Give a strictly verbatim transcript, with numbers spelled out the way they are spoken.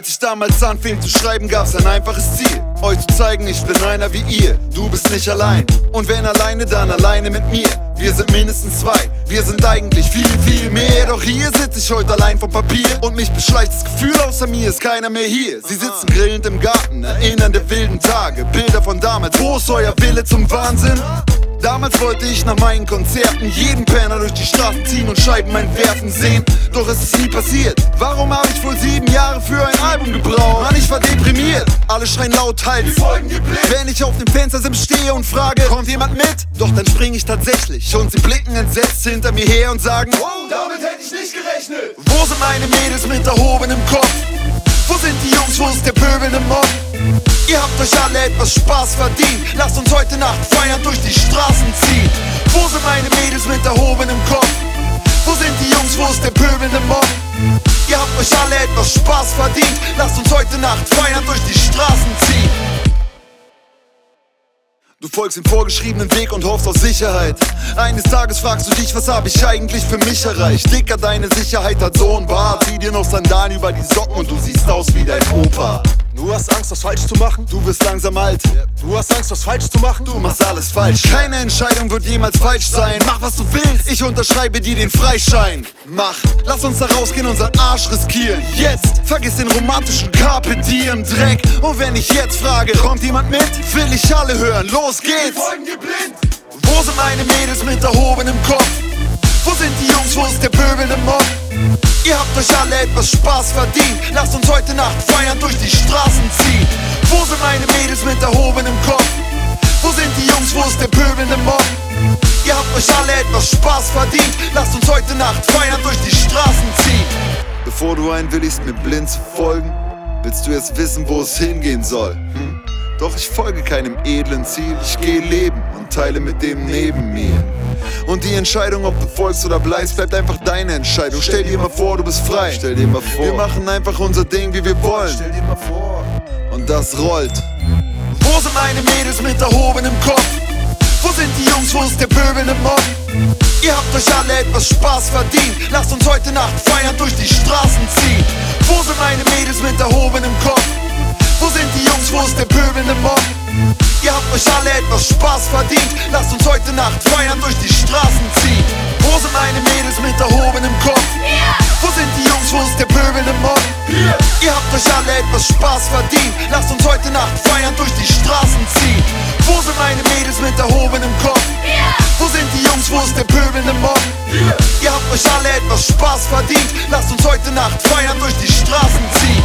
Als ich damals anfing zu schreiben, gab's ein einfaches Ziel: euch zu zeigen, ich bin einer wie ihr. Du bist nicht allein, und wenn alleine, dann alleine mit mir. Wir sind mindestens zwei, wir sind eigentlich viel, viel mehr. Doch hier sitz ich heute allein vom Papier, und mich beschleicht das Gefühl, außer mir ist keiner mehr hier. Sie sitzen grillend im Garten, erinnern der wilden Tage, Bilder von damals. Wo ist euer Wille zum Wahnsinn? Damals wollte ich nach meinen Konzerten jeden Penner durch die Straßen ziehen und Scheiben entwerfen sehen. Doch es ist nie passiert. Warum habe ich wohl sieben Jahre für ein Album gebraucht? Mann, ich war deprimiert. Alle schreien laut, halt. Wenn ich auf dem Fenstersims stehe und frage, kommt jemand mit? Doch dann spring ich tatsächlich, und sie blicken entsetzt hinter mir her und sagen: wow, damit hätte ich nicht gerechnet. Wo sind meine Mädels mit erhobenem Kopf? Wo sind die Jungs, wo ist der pöbelnde Mob? Ihr habt euch alle etwas Spaß verdient. Lasst uns heute Nacht feiern, durch die Straßen ziehen. Wo sind meine Mädels mit erhobenem Kopf? Wo sind die Jungs, wo ist der pöbelnde Mob? Ihr habt euch alle etwas Spaß verdient. Lasst uns heute Nacht feiern, durch die Straßen ziehen. Du folgst dem vorgeschriebenen Weg und hoffst auf Sicherheit. Eines Tages fragst du dich, was hab ich eigentlich für mich erreicht? Dicker, deine Sicherheit hat so ein Bart. Zieh dir noch Sandalen über die Socken und du siehst aus wie dein Opa. Du hast Angst, was falsch zu machen? Du wirst langsam alt. Du hast Angst, was falsch zu machen? Du machst alles falsch. Keine Entscheidung wird jemals falsch sein. Mach, was du willst. Ich unterschreibe dir den Freischein. Mach, lass uns da rausgehen, unseren Arsch riskieren. Jetzt, vergiss den romantischen Carpe Diem Dreck. Und wenn ich jetzt frage, kommt jemand mit? Will ich alle hören, los geht's. Wir folgen dir blind. Wo sind meine Mädels mit erhobenem Kopf? Wo sind die Jungs, wo ist der pöbelnde Mob? Ihr habt euch alle etwas Spaß verdient. Lasst uns heute Nacht feiern, durch die Straßen ziehen. Wo sind meine Mädels mit erhobenem Kopf? Wo sind die Jungs, wo ist der pöbelnde Mob? Ihr habt euch alle etwas Spaß verdient. Lasst uns heute Nacht feiern, durch die Straßen ziehen. Bevor du einwilligst, mir blind zu folgen, willst du jetzt wissen, wo es hingehen soll? Hm? Doch ich folge keinem edlen Ziel. Ich gehe leben und teile mit dem neben mir. Und die Entscheidung, ob du folgst oder bleibst, bleibt einfach deine Entscheidung. Stell dir mal vor, du bist frei. Stell dir mal vor. Wir machen einfach unser Ding, wie wir wollen. Stell dir mal vor. Und das rollt. Wo sind meine Mädels mit erhobenem Kopf? Wo sind die Jungs, wo ist der pöbelnde Mob? Ihr habt euch alle etwas Spaß verdient. Lasst uns heute Nacht feiern, durch die Straßen ziehen. Wo sind meine Mädels mit erhobenem Kopf? Wo sind die Jungs, wo ist der pöbelnde Mob? Ihr habt euch alle etwas Spaß verdient. Lasst uns heute Nacht feiern, durch die Straßen ziehen. Wo sind meine Mädels mit erhobenem Kopf? Yeah. Wo sind die Jungs, wo ist der pöbelnde Mob? Yeah. Ihr habt euch alle etwas Spaß verdient. Lasst uns heute Nacht feiern, durch die Straßen ziehen. Wo sind meine Mädels mit erhobenem Kopf? Yeah. Wo sind die Jungs, wo ist der pöbelnde Mob? Yeah. Ihr habt euch alle etwas Spaß verdient. Lasst uns heute Nacht feiern, durch die Straßen ziehen.